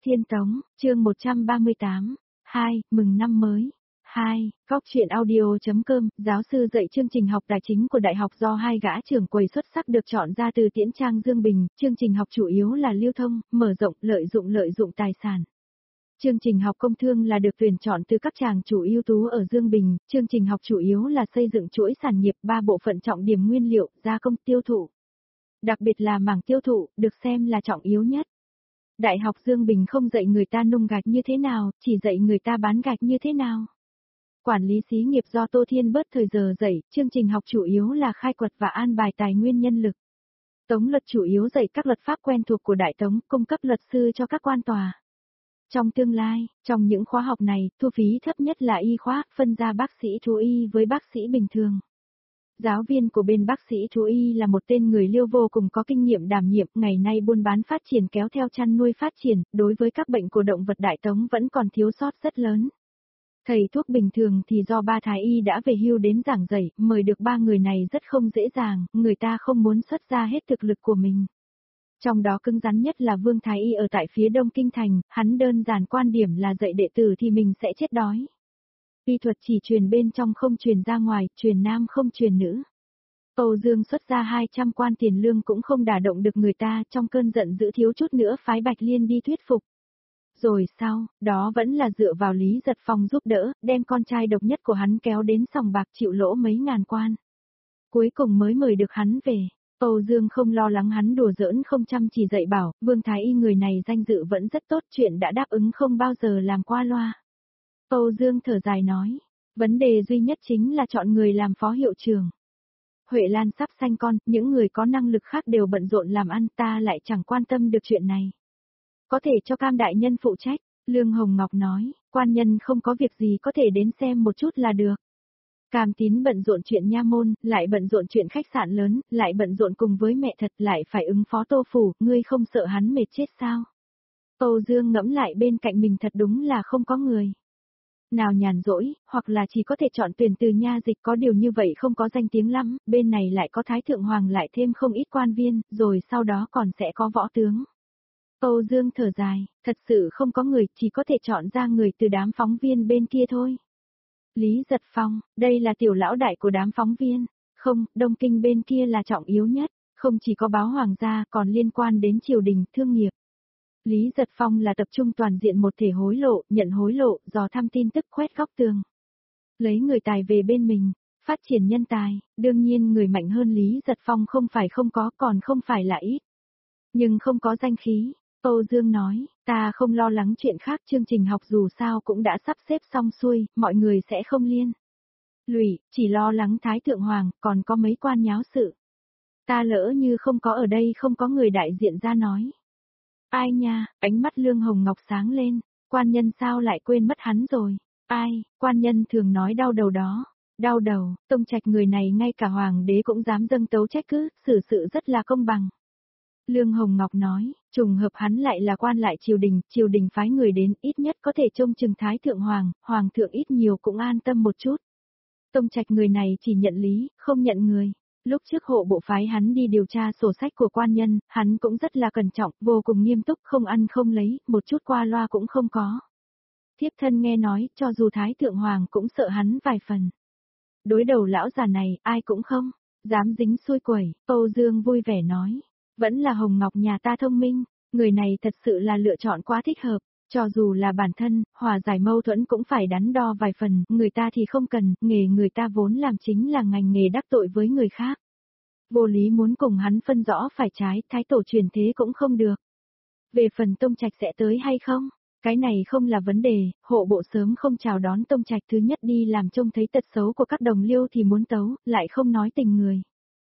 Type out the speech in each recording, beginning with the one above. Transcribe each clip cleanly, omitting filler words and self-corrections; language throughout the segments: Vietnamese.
Thiên Tống, chương 138, 2, mừng năm mới. 2, Góc truyện audio.com, giáo sư dạy chương trình học tài chính của đại học do hai gã trưởng quầy xuất sắc được chọn ra từ Tiễn Trang Dương Bình, chương trình học chủ yếu là lưu thông, mở rộng, lợi dụng tài sản. Chương trình học công thương là được tuyển chọn từ các chàng chủ ưu tú ở Dương Bình, chương trình học chủ yếu là xây dựng chuỗi sản nghiệp 3 bộ phận trọng điểm nguyên liệu, gia công tiêu thụ. Đặc biệt là mảng tiêu thụ, được xem là trọng yếu nhất. Đại học Dương Bình không dạy người ta nung gạch như thế nào, chỉ dạy người ta bán gạch như thế nào. Quản lý xí nghiệp do Tô Thiên bớt thời giờ dạy, chương trình học chủ yếu là khai quật và an bài tài nguyên nhân lực. Tống luật chủ yếu dạy các luật pháp quen thuộc của Đại Tống, cung cấp luật sư cho các quan tòa. Trong tương lai, trong những khóa học này, thu phí thấp nhất là y khoa, phân ra bác sĩ thú y với bác sĩ bình thường. Giáo viên của bên bác sĩ thú y là một tên người Liêu vô cùng có kinh nghiệm đảm nhiệm, ngày nay buôn bán phát triển kéo theo chăn nuôi phát triển, đối với các bệnh của động vật Đại Tống vẫn còn thiếu sót rất lớn. Thầy thuốc bình thường thì do ba thái y đã về hưu đến giảng dạy, mời được 3 người này rất không dễ dàng, người ta không muốn xuất ra hết thực lực của mình. Trong đó cứng rắn nhất là Vương Thái Y ở tại phía đông kinh thành, hắn đơn giản quan điểm là dạy đệ tử thì mình sẽ chết đói. Y thuật chỉ truyền bên trong không truyền ra ngoài, truyền nam không truyền nữ. Âu Dương xuất ra 200 quan tiền lương cũng không đả động được người ta, trong cơn giận dữ thiếu chút nữa phái Bạch Liên đi thuyết phục. Rồi sau, đó vẫn là dựa vào Lý Giật Phong giúp đỡ, đem con trai độc nhất của hắn kéo đến sòng bạc chịu lỗ mấy ngàn quan. Cuối cùng mới mời được hắn về. Âu Dương không lo lắng hắn đùa giỡn không chăm chỉ dạy bảo, Vương Thái Y người này danh dự vẫn rất tốt, chuyện đã đáp ứng không bao giờ làm qua loa. Âu Dương thở dài nói, vấn đề duy nhất chính là chọn người làm phó hiệu trưởng. Huệ Lan sắp sanh con, những người có năng lực khác đều bận rộn làm ăn, ta lại chẳng quan tâm được chuyện này. Có thể cho Cam đại nhân phụ trách, Lương Hồng Ngọc nói, quan nhân không có việc gì có thể đến xem một chút là được. Cam Tín bận rộn chuyện nha môn, lại bận rộn chuyện khách sạn lớn, lại bận rộn cùng với mẹ thật, lại phải ứng phó Tô Phủ, ngươi không sợ hắn mệt chết sao? Âu Dương ngẫm lại bên cạnh mình thật đúng là không có người. Nào nhàn rỗi, hoặc là chỉ có thể chọn tuyển từ nha dịch, có điều như vậy không có danh tiếng lắm, bên này lại có Thái Thượng Hoàng lại thêm không ít quan viên, rồi sau đó còn sẽ có võ tướng. Âu Dương thở dài, thật sự không có người, chỉ có thể chọn ra người từ đám phóng viên bên kia thôi. Lý Giật Phong, đây là tiểu lão đại của đám phóng viên. Không, Đông Kinh bên kia là trọng yếu nhất, không chỉ có báo hoàng gia còn liên quan đến triều đình, thương nghiệp. Lý Giật Phong là tập trung toàn diện một thể hối lộ, nhận hối lộ, dò thăm tin tức khoét góc tường. Lấy người tài về bên mình, phát triển nhân tài, đương nhiên người mạnh hơn Lý Giật Phong không phải không có, còn không phải là ít. Nhưng không có danh khí. Âu Dương nói, ta không lo lắng chuyện khác, chương trình học dù sao cũng đã sắp xếp xong xuôi, mọi người sẽ không liên lụy, chỉ lo lắng Thái Thượng Hoàng, còn có mấy quan nháo sự. Ta lỡ như không có ở đây không có người đại diện ra nói. Ai nha, ánh mắt Lương Hồng Ngọc sáng lên, quan nhân sao lại quên mất hắn rồi. Ai, quan nhân thường nói đau đầu đó. Đau đầu, Tông Trạch người này ngay cả hoàng đế cũng dám dâng tấu trách cứ, xử sự rất là công bằng. Lương Hồng Ngọc nói, trùng hợp hắn lại là quan lại triều đình phái người đến, ít nhất có thể trông chừng Thái Thượng Hoàng, Hoàng thượng ít nhiều cũng an tâm một chút. Tông Trạch người này chỉ nhận lý, không nhận người. Lúc trước hộ bộ phái hắn đi điều tra sổ sách của quan nhân, hắn cũng rất là cẩn trọng, vô cùng nghiêm túc, không ăn không lấy, một chút qua loa cũng không có. Thiếp thân nghe nói, cho dù Thái Thượng Hoàng cũng sợ hắn vài phần. Đối đầu lão già này, ai cũng không dám dính xui quẩy, Âu Dương vui vẻ nói. Vẫn là Hồng Ngọc nhà ta thông minh, người này thật sự là lựa chọn quá thích hợp, cho dù là bản thân, hòa giải mâu thuẫn cũng phải đắn đo vài phần, người ta thì không cần, nghề người ta vốn làm chính là ngành nghề đắc tội với người khác. Vô lý muốn cùng hắn phân rõ phải trái, thái tổ truyền thế cũng không được. Về phần Tông Trạch sẽ tới hay không, cái này không là vấn đề, hộ bộ sớm không chào đón Tông Trạch, thứ nhất đi làm trông thấy tật xấu của các đồng liêu thì muốn tấu, lại không nói tình người.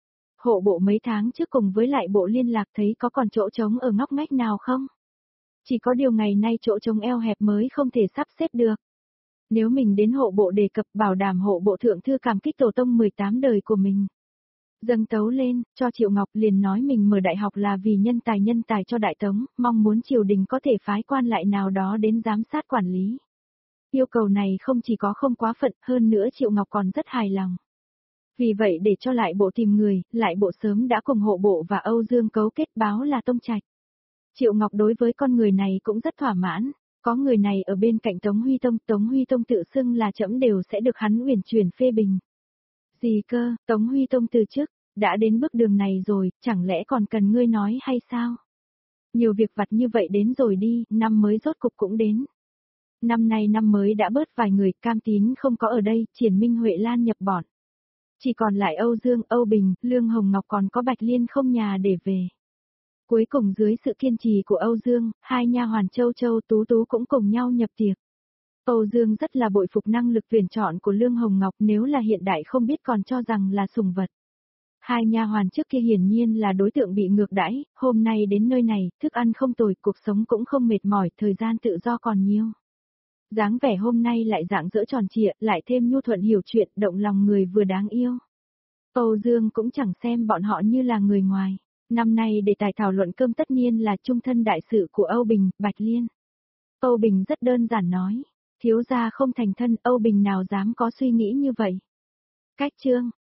Hộ bộ mấy tháng trước cùng với lại bộ liên lạc thấy có còn chỗ trống ở ngóc ngách nào không? Chỉ có điều ngày nay chỗ trống eo hẹp mới không thể sắp xếp được. Nếu mình đến hộ bộ đề cập bảo đảm hộ bộ thượng thư cảm kích tổ tông 18 đời của mình. Dâng tấu lên, cho Triệu Ngọc liền nói mình mở đại học là vì nhân tài cho Đại Tống, mong muốn triều đình có thể phái quan lại nào đó đến giám sát quản lý. Yêu cầu này không chỉ có không quá phận, hơn nữa Triệu Ngọc còn rất hài lòng. Vì vậy để cho lại bộ tìm người, lại bộ sớm đã cùng hộ bộ và Âu Dương cấu kết báo là Tông Trạch. Triệu Ngọc đối với con người này cũng rất thỏa mãn, có người này ở bên cạnh Tống Huy Tông tự xưng là trẫm đều sẽ được hắn uyển chuyển phê bình. Gì cơ, Tống Huy Tông từ chức, đã đến bước đường này rồi, chẳng lẽ còn cần ngươi nói hay sao? Nhiều việc vặt như vậy đến rồi đi, năm mới rốt cục cũng đến. Năm nay năm mới đã bớt vài người, Cam Tín không có ở đây, Triển Minh Huệ Lan nhập bọn. Chỉ còn lại Âu Dương, Âu Bình, Lương Hồng Ngọc còn có Bạch Liên không nhà để về. Cuối cùng dưới sự kiên trì của Âu Dương, hai nha hoàn Châu Châu Tú Tú cũng cùng nhau nhập tiệc. Âu Dương rất là bội phục năng lực tuyển chọn của Lương Hồng Ngọc, nếu là hiện đại không biết còn cho rằng là sủng vật. Hai nha hoàn trước kia hiển nhiên là đối tượng bị ngược đãi, hôm nay đến nơi này, thức ăn không tồi, cuộc sống cũng không mệt mỏi, thời gian tự do còn nhiều. Dáng vẻ hôm nay lại rạng rỡ tròn trịa, lại thêm nhu thuận hiểu chuyện, động lòng người vừa đáng yêu. Âu Dương cũng chẳng xem bọn họ như là người ngoài. Năm nay đề tài thảo luận cơm tất nhiên là chung thân đại sự của Âu Bình, Bạch Liên. Âu Bình rất đơn giản nói, thiếu gia không thành thân, Âu Bình nào dám có suy nghĩ như vậy. Cách chương